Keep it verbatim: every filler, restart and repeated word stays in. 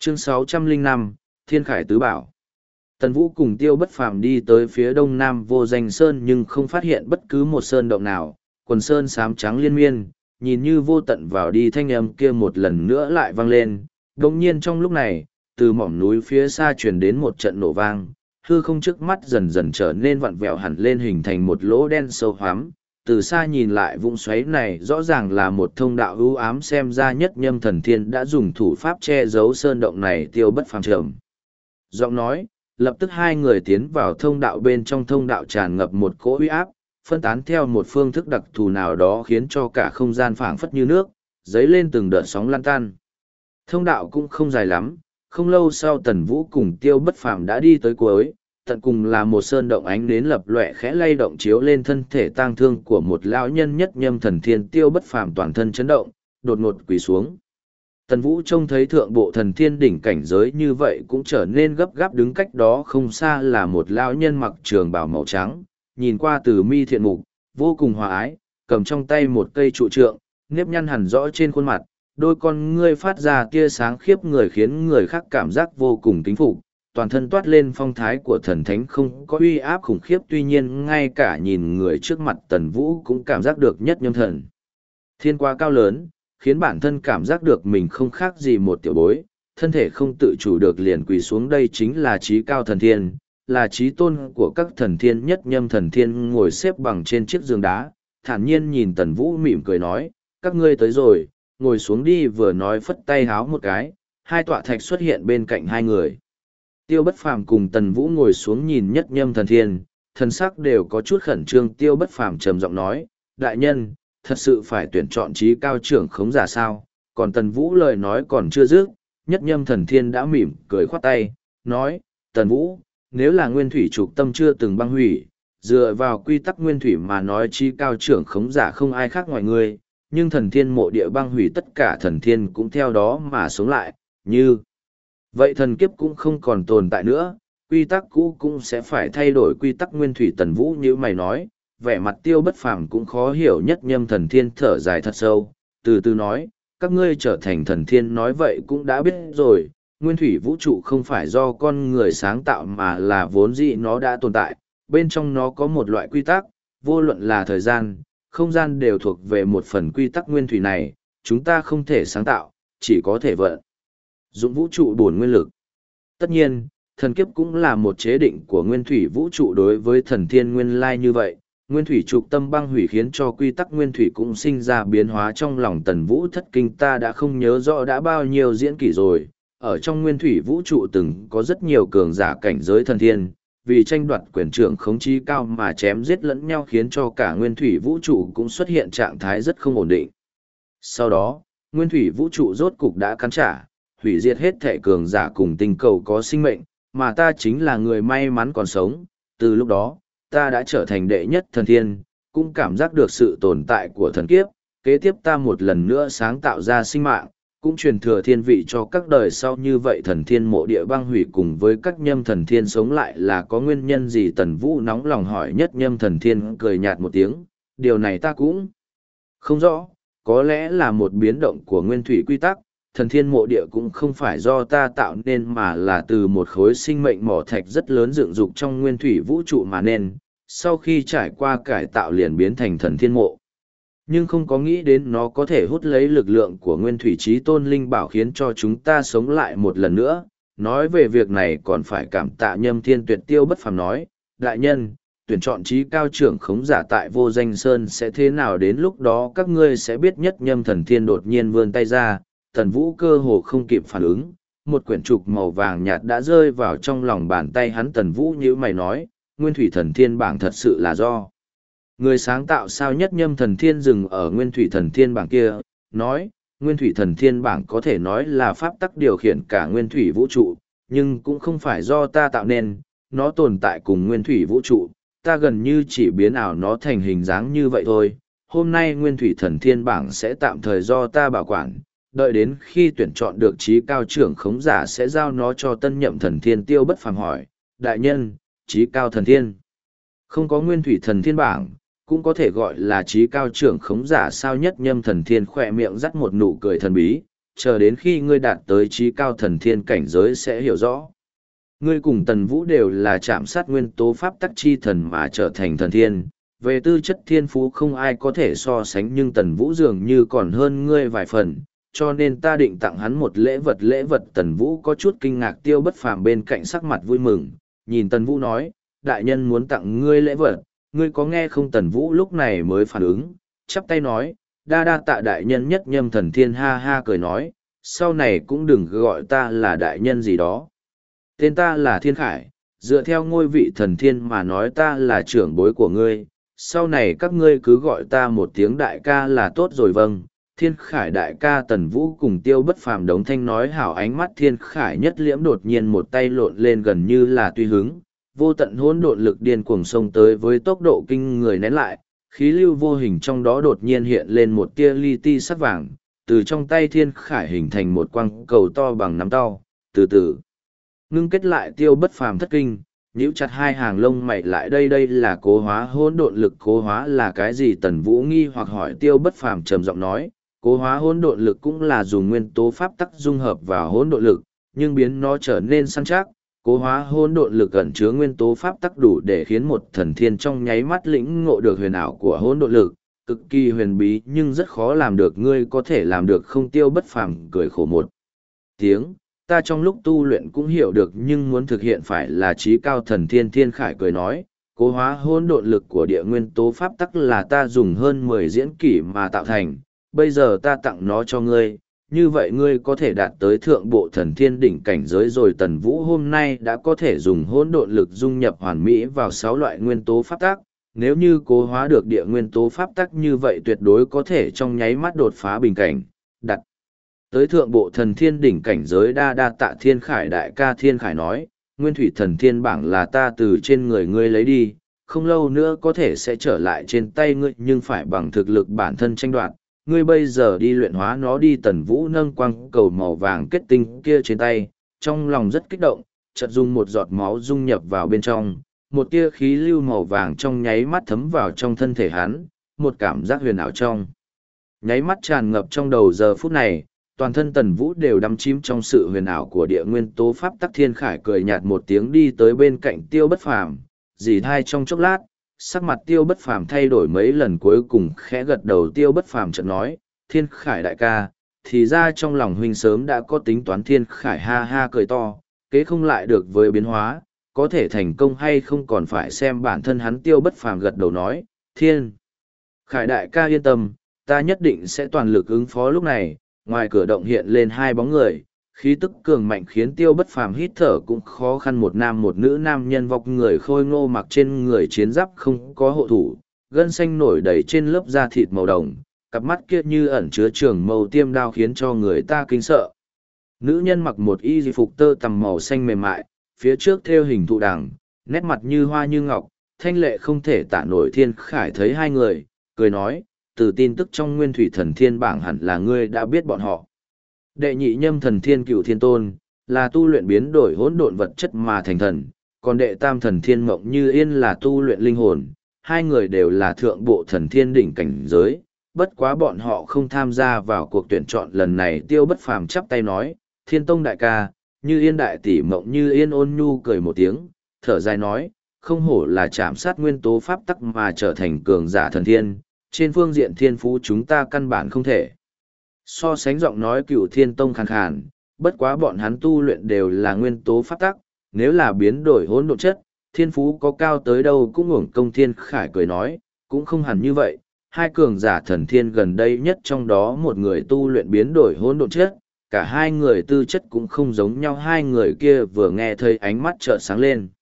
Chương sáu trăm lẻ năm, Thiên Khải Tứ Bảo. Tần Vũ cùng Tiêu Bất Phàm đi tới phía đông nam vô danh sơn nhưng không phát hiện bất cứ một sơn động nào, quần sơn xám trắng liên miên, nhìn như vô tận vào đi thanh âm kia một lần nữa lại vang lên. Đồng nhiên trong lúc này, từ mỏm núi phía xa truyền đến một trận nổ vang, hư không trước mắt dần dần trở nên vặn vẹo hẳn lên hình thành một lỗ đen sâu hoắm. Từ xa nhìn lại vũng xoáy này rõ ràng là một thông đạo ưu ám, xem ra Nhất Nhâm Thần Thiên đã dùng thủ pháp che giấu sơn động này. Tiêu Bất Phàm trầm giọng nói, lập tức hai người tiến vào thông đạo. Bên trong thông đạo tràn ngập một cỗ uy áp, phân tán theo một phương thức đặc thù nào đó khiến cho cả không gian phảng phất như nước, dấy lên từng đợt sóng lan tan. Thông đạo cũng không dài lắm, không lâu sau Tần Vũ cùng Tiêu Bất Phàm đã đi tới cuối, tận cùng là một sơn động ánh nến lập lòe khẽ lay động chiếu lên thân thể tang thương của một lão nhân. Nhất Nhâm Thần Thiên. Tiêu Bất Phàm toàn thân chấn động, đột ngột quỳ xuống. Tần Vũ trông thấy thượng bộ thần thiên đỉnh cảnh giới như vậy cũng trở nên gấp gáp, đứng cách đó không xa là một lão nhân mặc trường bào màu trắng, nhìn qua từ mi thiện mục, vô cùng hòa ái, cầm trong tay một cây trụ trượng, nếp nhăn hẳn rõ trên khuôn mặt, đôi con ngươi phát ra tia sáng khiếp người khiến người khác cảm giác vô cùng kính phục, toàn thân toát lên phong thái của thần thánh không có uy áp khủng khiếp. Tuy nhiên ngay cả nhìn người trước mặt Tần Vũ cũng cảm giác được Nhất Nhâm Thần Thiên quá cao lớn, khiến bản thân cảm giác được mình không khác gì một tiểu bối, thân thể không tự chủ được liền quỳ xuống. Đây chính là Chí Cao Thần Thiên, là chí tôn của các thần thiên. Nhất Nhâm Thần Thiên ngồi xếp bằng trên chiếc giường đá, thản nhiên nhìn Tần Vũ mỉm cười nói, các ngươi tới rồi, ngồi xuống đi. Vừa nói phất tay háo một cái, hai tọa thạch xuất hiện bên cạnh hai người. Tiêu Bất Phàm cùng Tần Vũ ngồi xuống nhìn Nhất Nhâm Thần Thiên, thần sắc đều có chút khẩn trương. Tiêu Bất Phàm trầm giọng nói, đại nhân, thật sự phải tuyển chọn Chí Cao trưởng khống giả sao? Còn Tần Vũ lời nói còn chưa dứt, Nhất Nhâm Thần Thiên đã mỉm cười khoát tay, nói, Tần Vũ, nếu là nguyên thủy trục tâm chưa từng băng hủy, dựa vào quy tắc nguyên thủy mà nói Chí Cao trưởng khống giả không ai khác ngoài ngươi, nhưng thần thiên mộ địa băng hủy, tất cả thần thiên cũng theo đó mà sống lại, như vậy thần kiếp cũng không còn tồn tại nữa, quy tắc cũ cũng sẽ phải thay đổi quy tắc nguyên thủy. Tần Vũ như mày nói, vẻ mặt Tiêu Bất Phàm cũng khó hiểu. Nhất Nhâm Thần Thiên thở dài thật sâu, từ từ nói, các ngươi trở thành thần thiên nói vậy cũng đã biết rồi, nguyên thủy vũ trụ không phải do con người sáng tạo mà là vốn dĩ nó đã tồn tại, bên trong nó có một loại quy tắc, vô luận là thời gian, không gian đều thuộc về một phần quy tắc nguyên thủy này, chúng ta không thể sáng tạo, chỉ có thể vận dụng vũ trụ bổn nguyên lực. Tất nhiên, thần kiếp cũng là một chế định của nguyên thủy vũ trụ đối với thần thiên nguyên lai như vậy. Nguyên thủy trục tâm băng hủy khiến cho quy tắc nguyên thủy cũng sinh ra biến hóa. Trong lòng Tần Vũ thất kinh, ta đã không nhớ rõ đã bao nhiêu diễn kỷ rồi. Ở trong nguyên thủy vũ trụ từng có rất nhiều cường giả cảnh giới thần thiên, vì tranh đoạt quyền trưởng khống chí cao mà chém giết lẫn nhau, khiến cho cả nguyên thủy vũ trụ cũng xuất hiện trạng thái rất không ổn định. Sau đó, nguyên thủy vũ trụ rốt cục đã cắn trả, hủy diệt hết thể cường giả cùng tinh cầu có sinh mệnh, mà ta chính là người may mắn còn sống. Từ lúc đó, ta đã trở thành đệ nhất thần thiên, cũng cảm giác được sự tồn tại của thần kiếp. Kế tiếp ta một lần nữa sáng tạo ra sinh mạng, cũng truyền thừa thiên vị cho các đời sau. Như vậy thần thiên mộ địa băng hủy cùng với các nhâm thần thiên sống lại là có nguyên nhân gì? Tần Vũ nóng lòng hỏi. Nhất Nhâm Thần Thiên cười nhạt một tiếng, điều này ta cũng không rõ, có lẽ là một biến động của nguyên thủy quy tắc. Thần thiên mộ địa cũng không phải do ta tạo nên mà là từ một khối sinh mệnh mỏ thạch rất lớn dựng dục trong nguyên thủy vũ trụ mà nên, sau khi trải qua cải tạo liền biến thành thần thiên mộ. Nhưng không có nghĩ đến nó có thể hút lấy lực lượng của nguyên thủy chí tôn linh bảo khiến cho chúng ta sống lại một lần nữa. Nói về việc này còn phải cảm tạ Nhâm Thiên Tuyệt. Tiêu Bất Phàm nói, đại nhân, tuyển chọn Chí Cao trưởng khống giả tại Vô Danh Sơn sẽ thế nào đến lúc đó các ngươi sẽ biết. Nhất Nhâm Thần Thiên đột nhiên vươn tay ra, Tần Vũ cơ hồ không kịp phản ứng, một quyển trục màu vàng nhạt đã rơi vào trong lòng bàn tay hắn. Tần Vũ nhíu mày nói, Nguyên Thủy Thần Thiên bảng thật sự là do người sáng tạo sao? Nhất Nhâm Thần Thiên dừng ở Nguyên Thủy Thần Thiên bảng kia, nói, Nguyên Thủy Thần Thiên bảng có thể nói là pháp tắc điều khiển cả nguyên thủy vũ trụ, nhưng cũng không phải do ta tạo nên, nó tồn tại cùng nguyên thủy vũ trụ, ta gần như chỉ biến ảo nó thành hình dáng như vậy thôi. Hôm nay Nguyên Thủy Thần Thiên bảng sẽ tạm thời do ta bảo quản, đợi đến khi tuyển chọn được Chí Cao trưởng khống giả sẽ giao nó cho tân nhậm thần thiên. Tiêu Bất Phàm hỏi, đại nhân, Chí Cao thần thiên không có Nguyên Thủy Thần Thiên bảng, cũng có thể gọi là Chí Cao trưởng khống giả sao? Nhất Nhâm Thần Thiên khỏe miệng dắt một nụ cười thần bí, chờ đến khi ngươi đạt tới trí cao thần thiên cảnh giới sẽ hiểu rõ. Ngươi cùng Tần Vũ đều là chạm sát nguyên tố pháp tắc chi thần mà trở thành thần thiên, về tư chất thiên phú không ai có thể so sánh nhưng Tần Vũ dường như còn hơn ngươi vài phần, cho nên ta định tặng hắn một lễ vật. Lễ vật? Tần Vũ có chút kinh ngạc. Tiêu Bất Phàm bên cạnh sắc mặt vui mừng, nhìn Tần Vũ nói, đại nhân muốn tặng ngươi lễ vật, ngươi có nghe không? Tần Vũ lúc này mới phản ứng, chắp tay nói, đa đa tạ đại nhân. Nhất Nhâm Thần Thiên ha ha cười nói, sau này cũng đừng gọi ta là đại nhân gì đó. Tên ta là Thiên Khải, dựa theo ngôi vị thần thiên mà nói ta là trưởng bối của ngươi, sau này các ngươi cứ gọi ta một tiếng đại ca là tốt rồi. Vâng. Thiên Khải đại ca. Tần Vũ cùng Tiêu Bất Phàm đống thanh nói hảo. Ánh mắt Thiên Khải nhất liễm, đột nhiên một tay lộn lên gần như là tùy hứng, vô tận hỗn độn lực điên cuồng xông tới với tốc độ kinh người nén lại, khí lưu vô hình trong đó đột nhiên hiện lên một tia li ti sắc vàng, từ trong tay Thiên Khải hình thành một quang cầu to bằng nắm tao, từ từ ngưng kết lại. Tiêu Bất Phàm thất kinh, nhíu chặt hai hàng lông mày lại. Đây đây là cố hóa hỗn độn lực. Cố hóa là cái gì? Tần Vũ nghi hoặc hỏi. Tiêu Bất Phàm trầm giọng nói, cố hóa hỗn độn lực cũng là dùng nguyên tố pháp tắc dung hợp vào hỗn độn lực, nhưng biến nó trở nên săn chắc. Cố hóa hỗn độn lực ẩn chứa nguyên tố pháp tắc đủ để khiến một thần thiên trong nháy mắt lĩnh ngộ được huyền ảo của hỗn độn lực, cực kỳ huyền bí nhưng rất khó làm được. Ngươi có thể làm được không? Tiêu Bất Phàm cười khổ một tiếng, ta trong lúc tu luyện cũng hiểu được nhưng muốn thực hiện phải là trí cao thần thiên. Thiên Khải cười nói, cố hóa hỗn độn lực của địa nguyên tố pháp tắc là ta dùng hơn mười diễn kỷ mà tạo thành, bây giờ ta tặng nó cho ngươi, như vậy ngươi có thể đạt tới thượng bộ thần thiên đỉnh cảnh giới rồi. Tần Vũ hôm nay đã có thể dùng hỗn độn lực dung nhập hoàn mỹ vào sáu loại nguyên tố pháp tắc, nếu như cố hóa được địa nguyên tố pháp tắc như vậy tuyệt đối có thể trong nháy mắt đột phá bình cảnh, đặt tới thượng bộ thần thiên đỉnh cảnh giới. Đa đa tạ Thiên Khải đại ca. Thiên Khải nói, nguyên thủy thần thiên bảng là ta từ trên người ngươi lấy đi, không lâu nữa có thể sẽ trở lại trên tay ngươi, nhưng phải bằng thực lực bản thân tranh đoạt. Ngươi bây giờ đi luyện hóa nó đi. Tần Vũ nâng quang cầu màu vàng kết tinh kia trên tay, trong lòng rất kích động, chợt dùng một giọt máu dung nhập vào bên trong, một tia khí lưu màu vàng trong nháy mắt thấm vào trong thân thể hắn, một cảm giác huyền ảo trong nháy mắt tràn ngập trong đầu. Giờ phút này, toàn thân Tần Vũ đều đắm chìm trong sự huyền ảo của địa nguyên tố pháp tắc. Thiên Khải cười nhạt một tiếng đi tới bên cạnh Tiêu Bất Phàm, dì thai trong chốc lát, sắc mặt Tiêu Bất Phàm thay đổi mấy lần, cuối cùng khẽ gật đầu. Tiêu Bất Phàm chợt nói, Thiên Khải đại ca, thì ra trong lòng huynh sớm đã có tính toán. Thiên Khải ha ha cười to, kế không lại được với biến hóa, có thể thành công hay không còn phải xem bản thân hắn. Tiêu Bất Phàm gật đầu nói, Thiên Khải đại ca yên tâm, ta nhất định sẽ toàn lực ứng phó. Lúc này, ngoài cửa động hiện lên hai bóng người, khí tức cường mạnh khiến Tiêu Bất Phàm hít thở cũng khó khăn. Một nam một nữ. Nam nhân vóc người khôi ngô, mặc trên người chiến giáp không có hộ thủ, gân xanh nổi đầy trên lớp da thịt màu đồng, cặp mắt kia như ẩn chứa trường mâu tiêm đao khiến cho người ta kinh sợ. Nữ nhân mặc một y di phục tơ tằm màu xanh mềm mại, phía trước thêu hình thụ đằng, nét mặt như hoa như ngọc, thanh lệ không thể tả nổi. Thiên Khải thấy hai người, cười nói, từ tin tức trong nguyên thủy thần thiên bảng hẳn là ngươi đã biết bọn họ. Đệ nhị nhâm thần thiên Cựu Thiên Tôn, là tu luyện biến đổi hỗn độn vật chất mà thành thần, còn đệ tam thần thiên Mộng Như Yên là tu luyện linh hồn, hai người đều là thượng bộ thần thiên đỉnh cảnh giới, bất quá bọn họ không tham gia vào cuộc tuyển chọn lần này. Tiêu Bất Phàm chắp tay nói, Thiên Tông đại ca, Như Yên đại tỷ. Mộng Như Yên ôn nhu cười một tiếng, thở dài nói, không hổ là chạm sát nguyên tố pháp tắc mà trở thành cường giả thần thiên, trên phương diện thiên phú chúng ta căn bản không thể so sánh. Giọng nói Cựu Thiên Tông khàn khàn, bất quá bọn hắn tu luyện đều là nguyên tố pháp tắc, nếu là biến đổi hỗn độn chất, thiên phú có cao tới đâu cũng uổng công. Thiên Khải cười nói, cũng không hẳn như vậy, hai cường giả thần thiên gần đây nhất trong đó một người tu luyện biến đổi hỗn độn chất, cả hai người tư chất cũng không giống nhau. Hai người kia vừa nghe thấy ánh mắt trợn sáng lên.